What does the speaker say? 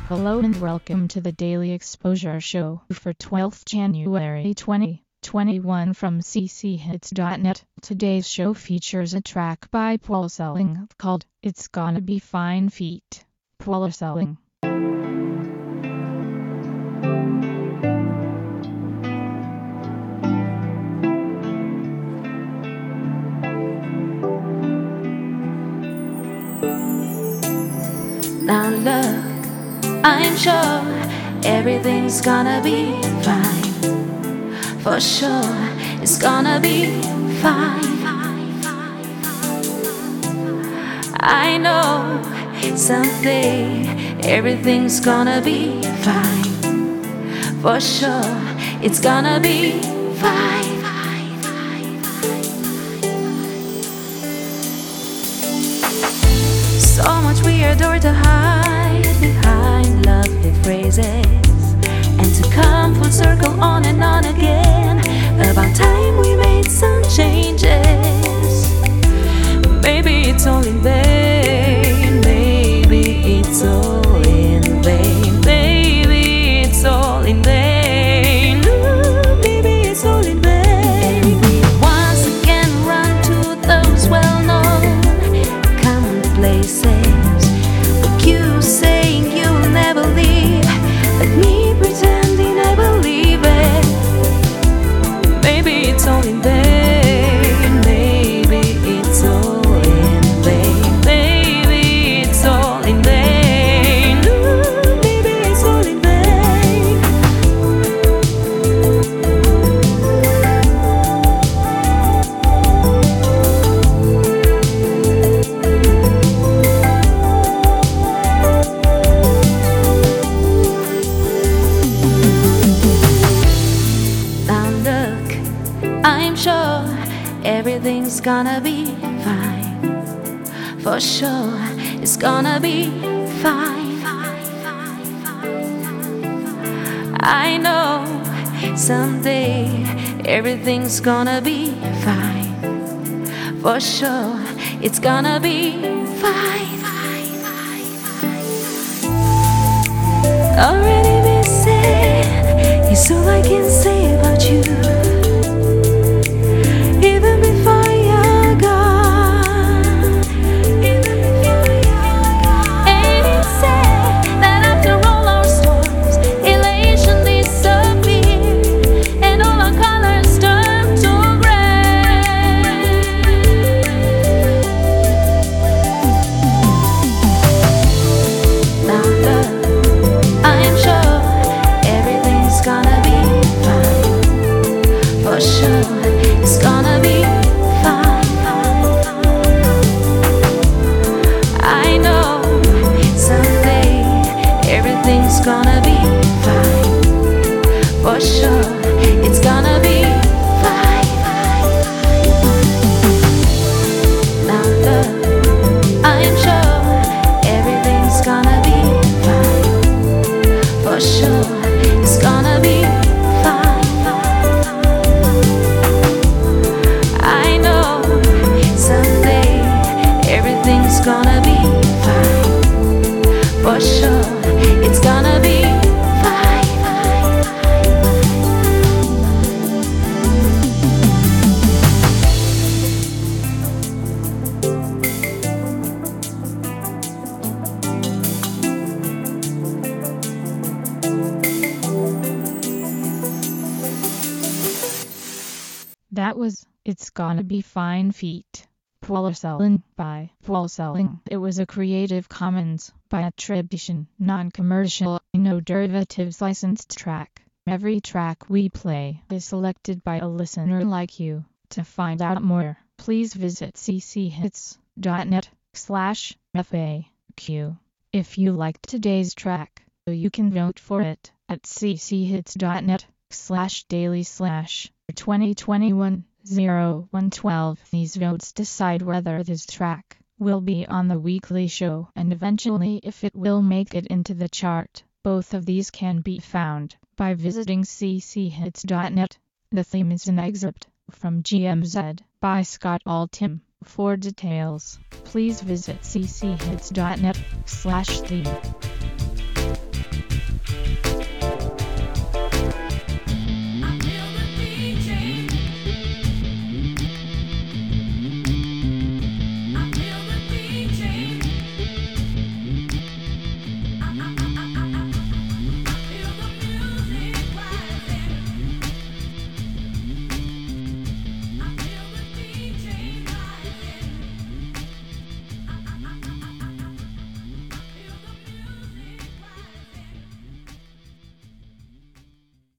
Hello and welcome to the Daily Exposure Show for 12th January 2021 from cchits.net. Today's show features a track by Paul Selling called It's Gonna Be Fine Feet. Paul Selling. Now look, I'm sure everything's gonna be fine. For sure, it's gonna be fine. I know someday everything's gonna be fine. For sure, it's gonna be fine. So much we adore to hide behind lovely phrases, and to come full circle on and on again. About time we made some changes. Maybe it's all in vain. Maybe it's all in vain. Maybe it's all in vain. Ooh, maybe it's all in vain. And we once again run to those well-known places, with you saying you'll never leave, but me pretending I believe it. Maybe it's all in vain. Maybe it's all in vain. Maybe it's all in vain. Ooh, maybe it's all in vain. I'm sure everything's gonna be fine. For sure, it's gonna be fine. I know someday everything's gonna be fine. For sure, it's gonna be fine. Already missing is all I can say about you. It's gonna be fine. I know someday everything's gonna be fine. For sure, it's gonna be fine. Now look, I'm sure everything's gonna be fine. For sure, it's gonna be fine. Everything's gonna be fine. For sure, it's gonna be fine. That was It's Gonna Be Fine Feet. Paul Selling by Paul Selling. It was a Creative Commons by attribution, non-commercial, no derivatives licensed track. Every track we play is selected by a listener like you. To find out more, please visit cchits.net/FAQ. If you liked today's track, you can vote for it at cchits.net/daily/2021-0112. These votes decide whether this track will be on the weekly show and eventually if it will make it into the chart. Both of these can be found by visiting cchits.net. The theme is an excerpt from GMZ by Scott Altham. For details, please visit cchits.net/theme.